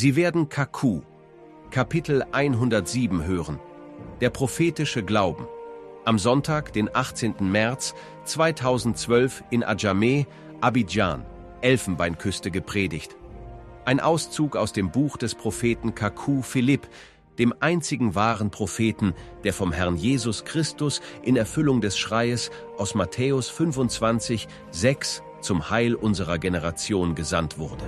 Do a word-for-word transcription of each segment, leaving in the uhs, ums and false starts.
Sie werden Kaku, Kapitel hundertsieben hören, der prophetische Glauben, am Sonntag, den achtzehnten März zweitausendzwölf in Adjamé, Abidjan, Elfenbeinküste gepredigt. Ein Auszug aus dem Buch des Propheten Kaku Philipp, dem einzigen wahren Propheten, der vom Herrn Jesus Christus in Erfüllung des Schreies aus Matthäus fünfundzwanzig, sechs zum Heil unserer Generation gesandt wurde.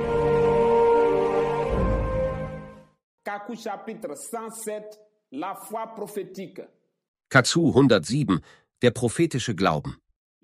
Kaku Chapitre cent sept, la foi prophétique. Kaku hundertsieben, der prophetische Glauben.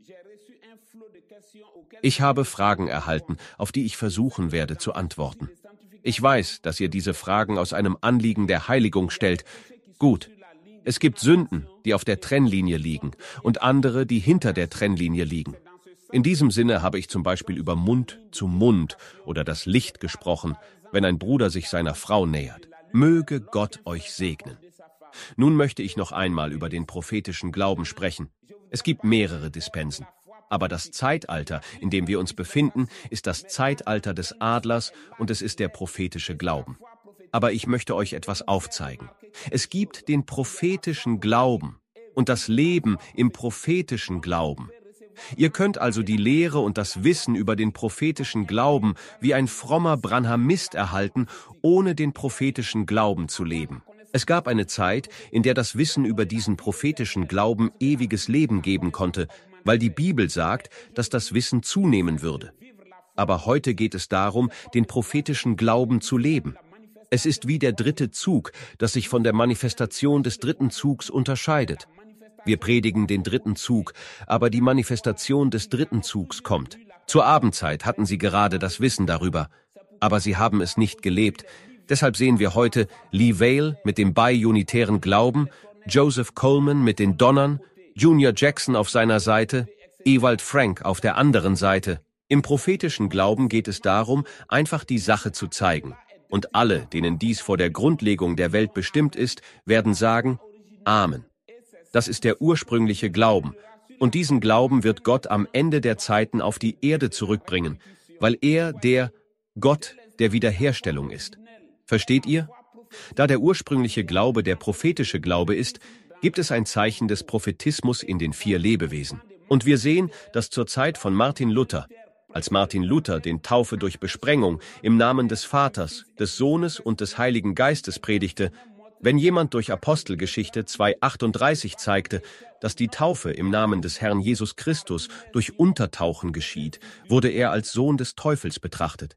Ich habe Fragen erhalten, auf die ich versuchen werde zu antworten. Ich weiß, dass ihr diese Fragen aus einem Anliegen der Heiligung stellt. Gut, es gibt Sünden, die auf der Trennlinie liegen und andere, die hinter der Trennlinie liegen. In diesem Sinne habe ich zum Beispiel über Mund zu Mund oder das Licht gesprochen, wenn ein Bruder sich seiner Frau nähert. Möge Gott euch segnen. Nun möchte ich noch einmal über den prophetischen Glauben sprechen. Es gibt mehrere Dispensen. Aber das Zeitalter, in dem wir uns befinden, ist das Zeitalter des Adlers und es ist der prophetische Glauben. Aber ich möchte euch etwas aufzeigen. Es gibt den prophetischen Glauben und das Leben im prophetischen Glauben. Ihr könnt also die Lehre und das Wissen über den prophetischen Glauben wie ein frommer Branhamist erhalten, ohne den prophetischen Glauben zu leben. Es gab eine Zeit, in der das Wissen über diesen prophetischen Glauben ewiges Leben geben konnte, weil die Bibel sagt, dass das Wissen zunehmen würde. Aber heute geht es darum, den prophetischen Glauben zu leben. Es ist wie der dritte Zug, das sich von der Manifestation des dritten Zugs unterscheidet. Wir predigen den dritten Zug, aber die Manifestation des dritten Zugs kommt. Zur Abendzeit hatten sie gerade das Wissen darüber, aber sie haben es nicht gelebt. Deshalb sehen wir heute Lee Vale mit dem biunitären Glauben, Joseph Coleman mit den Donnern, Junior Jackson auf seiner Seite, Ewald Frank auf der anderen Seite. Im prophetischen Glauben geht es darum, einfach die Sache zu zeigen. Und alle, denen dies vor der Grundlegung der Welt bestimmt ist, werden sagen, Amen. Das ist der ursprüngliche Glauben. Und diesen Glauben wird Gott am Ende der Zeiten auf die Erde zurückbringen, weil er der Gott der Wiederherstellung ist. Versteht ihr? Da der ursprüngliche Glaube der prophetische Glaube ist, gibt es ein Zeichen des Prophetismus in den vier Lebewesen. Und wir sehen, dass zur Zeit von Martin Luther, als Martin Luther den Taufe durch Besprengung im Namen des Vaters, des Sohnes und des Heiligen Geistes predigte, wenn jemand durch Apostelgeschichte zwei achtunddreißig zeigte, dass die Taufe im Namen des Herrn Jesus Christus durch Untertauchen geschieht, wurde er als Sohn des Teufels betrachtet.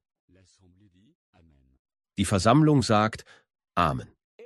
Die Versammlung sagt Amen.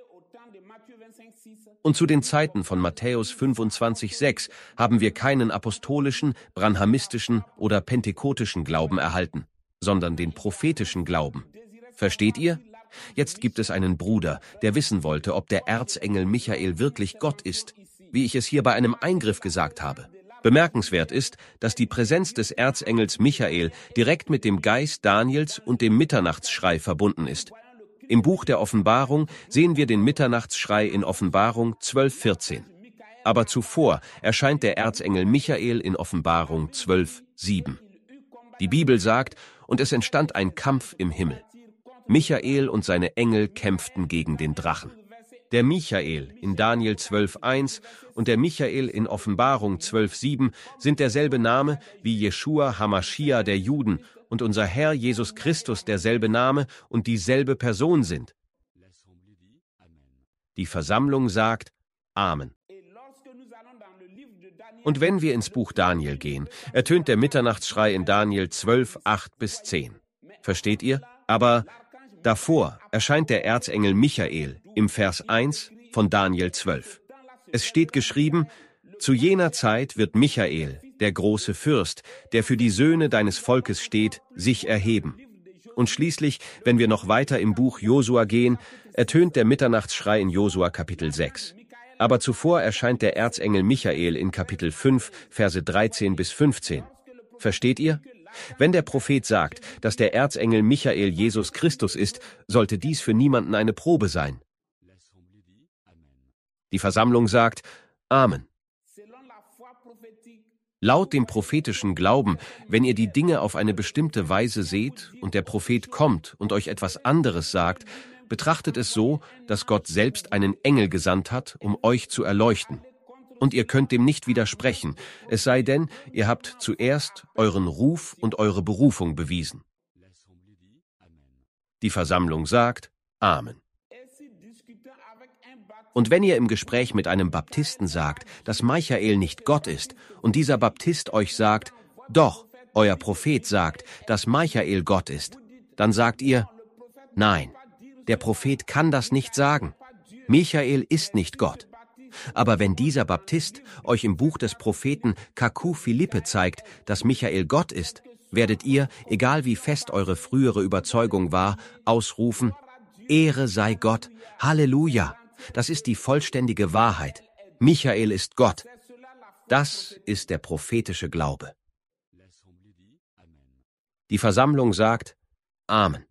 Und zu den Zeiten von Matthäus fünfundzwanzig, sechs haben wir keinen apostolischen, branhamistischen oder pentekotischen Glauben erhalten, sondern den prophetischen Glauben. Versteht ihr? Jetzt gibt es einen Bruder, der wissen wollte, ob der Erzengel Michael wirklich Gott ist, wie ich es hier bei einem Eingriff gesagt habe. Bemerkenswert ist, dass die Präsenz des Erzengels Michael direkt mit dem Geist Daniels und dem Mitternachtsschrei verbunden ist. Im Buch der Offenbarung sehen wir den Mitternachtsschrei in Offenbarung zwölf, vierzehn. Aber zuvor erscheint der Erzengel Michael in Offenbarung zwölf, sieben. Die Bibel sagt, und es entstand ein Kampf im Himmel. Michael und seine Engel kämpften gegen den Drachen. Der Michael in Daniel zwölf, eins und der Michael in Offenbarung zwölf, sieben sind derselbe Name wie Jeschua Hamaschiach der Juden und unser Herr Jesus Christus derselbe Name und dieselbe Person sind. Die Versammlung sagt Amen. Und wenn wir ins Buch Daniel gehen, ertönt der Mitternachtsschrei in Daniel zwölf, acht bis zehn. Versteht ihr? Aber davor erscheint der Erzengel Michael im Vers eins von Daniel zwölf. Es steht geschrieben, zu jener Zeit wird Michael, der große Fürst, der für die Söhne deines Volkes steht, sich erheben. Und schließlich, wenn wir noch weiter im Buch Josua gehen, ertönt der Mitternachtsschrei in Josua Kapitel sechs. Aber zuvor erscheint der Erzengel Michael in Kapitel fünf, Verse dreizehn bis fünfzehn. Versteht ihr? Wenn der Prophet sagt, dass der Erzengel Michael Jesus Christus ist, sollte dies für niemanden eine Probe sein. Die Versammlung sagt Amen. Laut dem prophetischen Glauben, wenn ihr die Dinge auf eine bestimmte Weise seht und der Prophet kommt und euch etwas anderes sagt, betrachtet es so, dass Gott selbst einen Engel gesandt hat, um euch zu erleuchten. Und ihr könnt dem nicht widersprechen, es sei denn, ihr habt zuerst euren Ruf und eure Berufung bewiesen. Die Versammlung sagt Amen. Und wenn ihr im Gespräch mit einem Baptisten sagt, dass Michael nicht Gott ist, und dieser Baptist euch sagt, doch, euer Prophet sagt, dass Michael Gott ist, dann sagt ihr, nein, der Prophet kann das nicht sagen. Michael ist nicht Gott. Aber wenn dieser Baptist euch im Buch des Propheten Kaku Philippe zeigt, dass Michael Gott ist, werdet ihr, egal wie fest eure frühere Überzeugung war, ausrufen, Ehre sei Gott, Halleluja, das ist die vollständige Wahrheit. Michael ist Gott. Das ist der prophetische Glaube. Die Versammlung sagt Amen.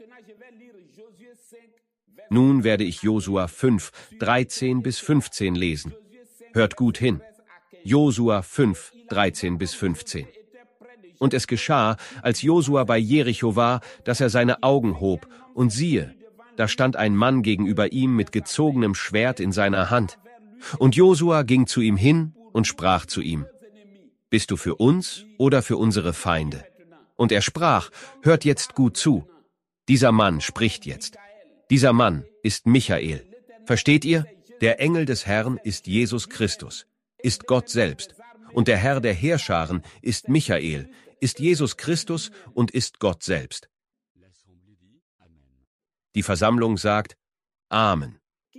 Nun werde ich Josua fünf, dreizehn bis fünfzehn lesen. Hört gut hin. Josua fünf, dreizehn bis fünfzehn. Und es geschah, als Josua bei Jericho war, dass er seine Augen hob, und siehe, da stand ein Mann gegenüber ihm mit gezogenem Schwert in seiner Hand. Und Josua ging zu ihm hin und sprach zu ihm, Bist du für uns oder für unsere Feinde? Und er sprach, Hört jetzt gut zu. Dieser Mann spricht jetzt. Dieser Mann ist Michael. Versteht ihr? Der Engel des Herrn ist Jesus Christus, ist Gott selbst. Und der Herr der Heerscharen ist Michael, ist Jesus Christus und ist Gott selbst. Die Versammlung sagt Amen.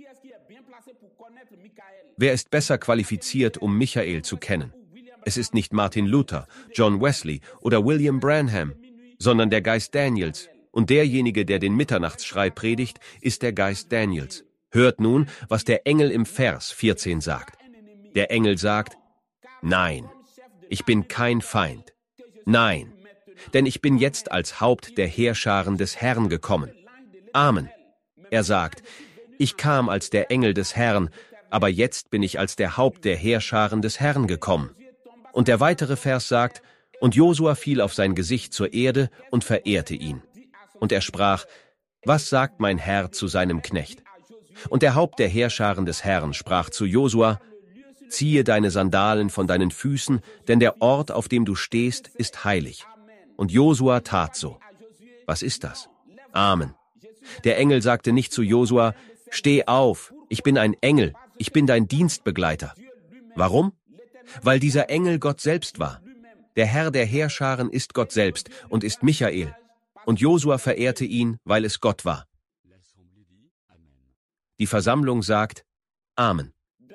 Wer ist besser qualifiziert, um Michael zu kennen? Es ist nicht Martin Luther, John Wesley oder William Branham, sondern der Geist Daniels. Und derjenige, der den Mitternachtsschrei predigt, ist der Geist Daniels. Hört nun, was der Engel im Vers vierzehn sagt. Der Engel sagt, Nein, ich bin kein Feind. Nein, denn ich bin jetzt als Haupt der Heerscharen des Herrn gekommen. Amen. Er sagt, ich kam als der Engel des Herrn, aber jetzt bin ich als der Haupt der Heerscharen des Herrn gekommen. Und der weitere Vers sagt, und Josua fiel auf sein Gesicht zur Erde und verehrte ihn. Und er sprach, was sagt mein Herr zu seinem Knecht? Und der Haupt der Heerscharen des Herrn sprach zu Josua, ziehe deine Sandalen von deinen Füßen, denn der Ort, auf dem du stehst, ist heilig. Und Josua tat so. Was ist das? Amen. Der Engel sagte nicht zu Josua, steh auf, ich bin ein Engel, ich bin dein Dienstbegleiter. Warum? Weil dieser Engel Gott selbst war. Der Herr der Heerscharen ist Gott selbst und ist Michael. Und Josua verehrte ihn, weil es Gott war. Die Versammlung sagt Amen.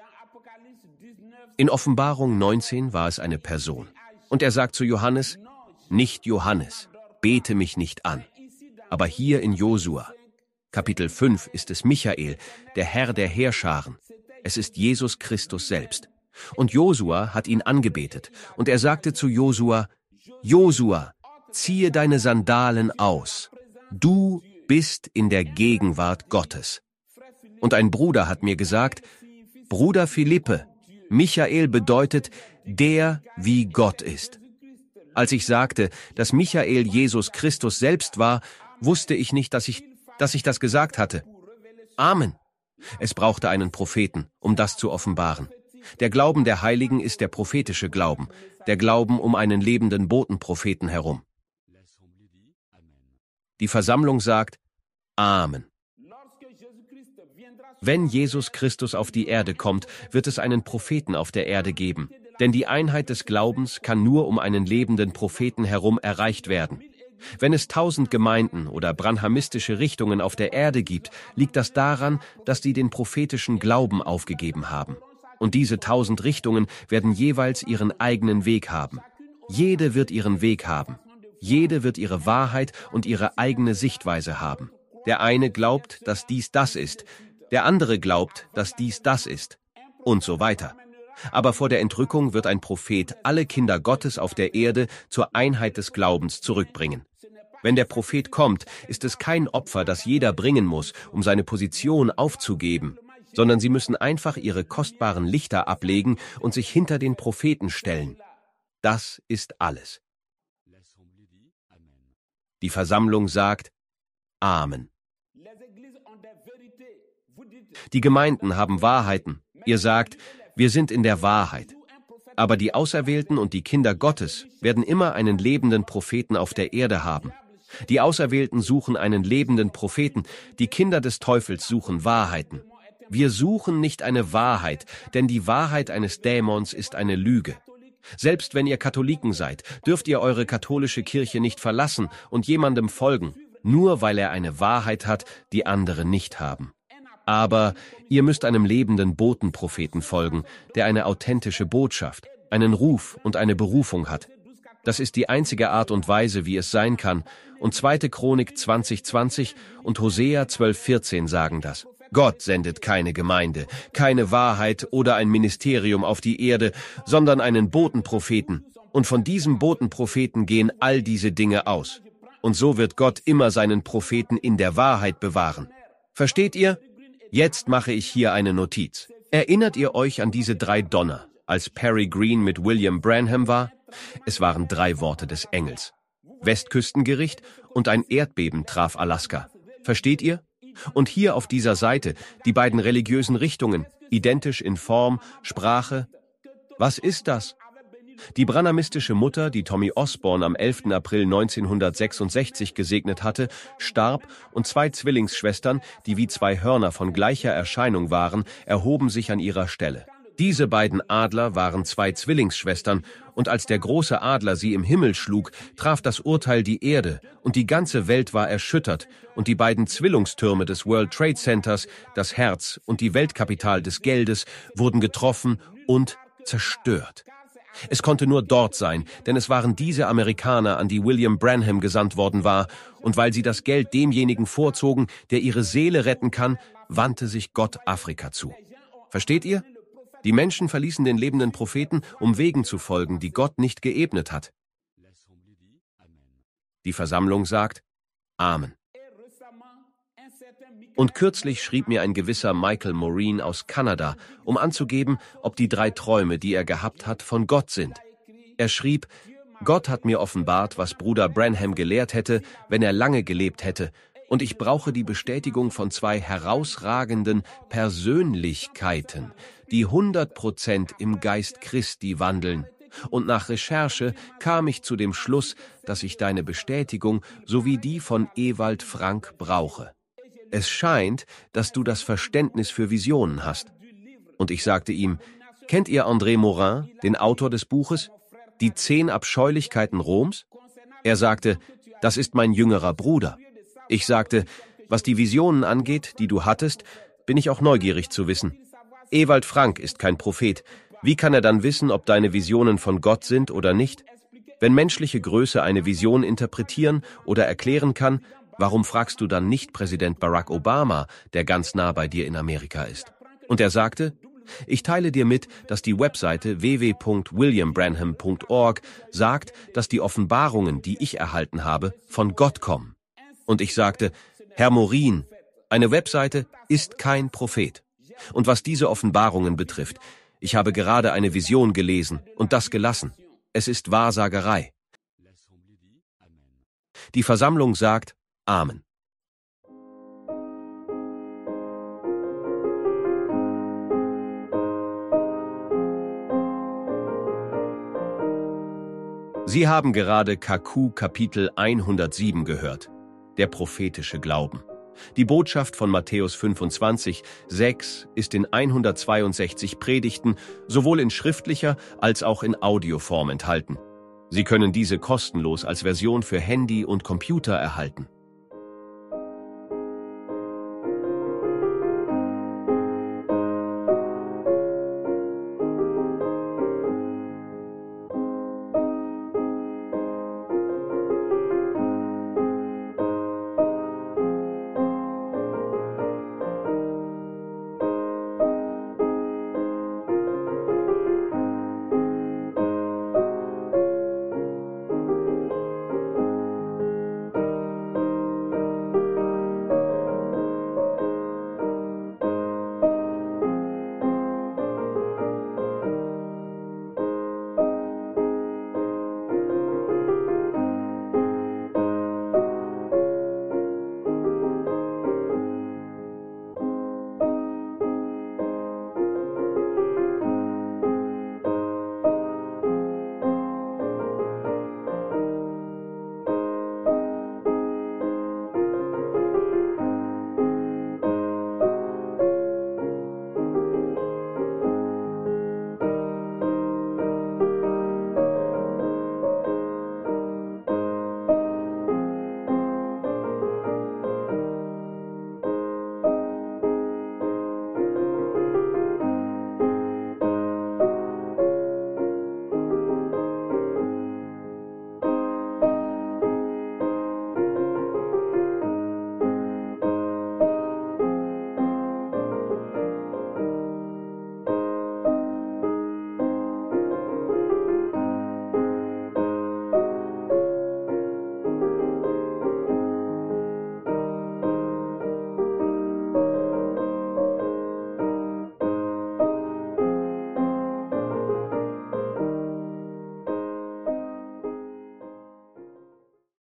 In Offenbarung neunzehn war es eine Person. Und er sagt zu Johannes, nicht Johannes, bete mich nicht an. Aber hier in Josua, Kapitel fünf, ist es Michael, der Herr der Heerscharen. Es ist Jesus Christus selbst. Und Josua hat ihn angebetet. Und er sagte zu Josua, Josua, ziehe deine Sandalen aus. Du bist in der Gegenwart Gottes. Und ein Bruder hat mir gesagt, Bruder Philippe, Michael bedeutet, der wie Gott ist. Als ich sagte, dass Michael Jesus Christus selbst war, wusste ich nicht, dass ich, dass ich das gesagt hatte. Amen. Es brauchte einen Propheten, um das zu offenbaren. Der Glauben der Heiligen ist der prophetische Glauben, der Glauben um einen lebenden Botenpropheten herum. Die Versammlung sagt Amen. Wenn Jesus Christus auf die Erde kommt, wird es einen Propheten auf der Erde geben. Denn die Einheit des Glaubens kann nur um einen lebenden Propheten herum erreicht werden. Wenn es tausend Gemeinden oder branhamistische Richtungen auf der Erde gibt, liegt das daran, dass sie den prophetischen Glauben aufgegeben haben. Und diese tausend Richtungen werden jeweils ihren eigenen Weg haben. Jede wird ihren Weg haben. Jede wird ihre Wahrheit und ihre eigene Sichtweise haben. Der eine glaubt, dass dies das ist, der andere glaubt, dass dies das ist, und so weiter. Aber vor der Entrückung wird ein Prophet alle Kinder Gottes auf der Erde zur Einheit des Glaubens zurückbringen. Wenn der Prophet kommt, ist es kein Opfer, das jeder bringen muss, um seine Position aufzugeben, sondern sie müssen einfach ihre kostbaren Lichter ablegen und sich hinter den Propheten stellen. Das ist alles. Die Versammlung sagt Amen. Die Gemeinden haben Wahrheiten. Ihr sagt, wir sind in der Wahrheit. Aber die Auserwählten und die Kinder Gottes werden immer einen lebenden Propheten auf der Erde haben. Die Auserwählten suchen einen lebenden Propheten, die Kinder des Teufels suchen Wahrheiten. Wir suchen nicht eine Wahrheit, denn die Wahrheit eines Dämons ist eine Lüge. Selbst wenn ihr Katholiken seid, dürft ihr eure katholische Kirche nicht verlassen und jemandem folgen, nur weil er eine Wahrheit hat, die andere nicht haben. Aber ihr müsst einem lebenden Botenpropheten folgen, der eine authentische Botschaft, einen Ruf und eine Berufung hat. Das ist die einzige Art und Weise, wie es sein kann. Und zweite Chronik zwanzig zwanzig und Hosea zwölf vierzehn sagen das. Gott sendet keine Gemeinde, keine Wahrheit oder ein Ministerium auf die Erde, sondern einen Botenpropheten. Und von diesem Botenpropheten gehen all diese Dinge aus. Und so wird Gott immer seinen Propheten in der Wahrheit bewahren. Versteht ihr? Jetzt mache ich hier eine Notiz. Erinnert ihr euch an diese drei Donner, als Perry Green mit William Branham war? Es waren drei Worte des Engels. Westküstengericht und ein Erdbeben traf Alaska. Versteht ihr? Und hier auf dieser Seite die beiden religiösen Richtungen, identisch in Form, Sprache. Was ist das? Die branhamistische Mutter, die Tommy Osborne am elften April neunzehnhundertsechsundsechzig gesegnet hatte, starb und zwei Zwillingsschwestern, die wie zwei Hörner von gleicher Erscheinung waren, erhoben sich an ihrer Stelle. Diese beiden Adler waren zwei Zwillingsschwestern, und als der große Adler sie im Himmel schlug, traf das Urteil die Erde, und die ganze Welt war erschüttert, und die beiden Zwillungstürme des World Trade Centers, das Herz und die Weltkapital des Geldes, wurden getroffen und zerstört. Es konnte nur dort sein, denn es waren diese Amerikaner, an die William Branham gesandt worden war, und weil sie das Geld demjenigen vorzogen, der ihre Seele retten kann, wandte sich Gott Afrika zu. Versteht ihr? Die Menschen verließen den lebenden Propheten, um Wegen zu folgen, die Gott nicht geebnet hat. Die Versammlung sagt Amen. Und kürzlich schrieb mir ein gewisser Michael Maureen aus Kanada, um anzugeben, ob die drei Träume, die er gehabt hat, von Gott sind. Er schrieb, Gott hat mir offenbart, was Bruder Branham gelehrt hätte, wenn er lange gelebt hätte, und ich brauche die Bestätigung von zwei herausragenden Persönlichkeiten, die hundert Prozent im Geist Christi wandeln. Und nach Recherche kam ich zu dem Schluss, dass ich deine Bestätigung sowie die von Ewald Frank brauche. Es scheint, dass du das Verständnis für Visionen hast. Und ich sagte ihm, kennt ihr André Morin, den Autor des Buches, Die zehn Abscheulichkeiten Roms? Er sagte, das ist mein jüngerer Bruder. Ich sagte, was die Visionen angeht, die du hattest, bin ich auch neugierig zu wissen. Ewald Frank ist kein Prophet. Wie kann er dann wissen, ob deine Visionen von Gott sind oder nicht? Wenn menschliche Größe eine Vision interpretieren oder erklären kann, warum fragst du dann nicht Präsident Barack Obama, der ganz nah bei dir in Amerika ist? Und er sagte, ich teile dir mit, dass die Webseite w w w punkt william branham punkt org sagt, dass die Offenbarungen, die ich erhalten habe, von Gott kommen. Und ich sagte, Herr Maureen, eine Webseite ist kein Prophet. Und was diese Offenbarungen betrifft, ich habe gerade eine Vision gelesen und das gelassen. Es ist Wahrsagerei. Die Versammlung sagt Amen. Sie haben gerade K Q Kapitel hundertsieben gehört. Der prophetische Glauben. Die Botschaft von Matthäus fünfundzwanzig, sechs ist in hundertzweiundsechzig Predigten sowohl in schriftlicher als auch in Audioform enthalten. Sie können diese kostenlos als Version für Handy und Computer erhalten.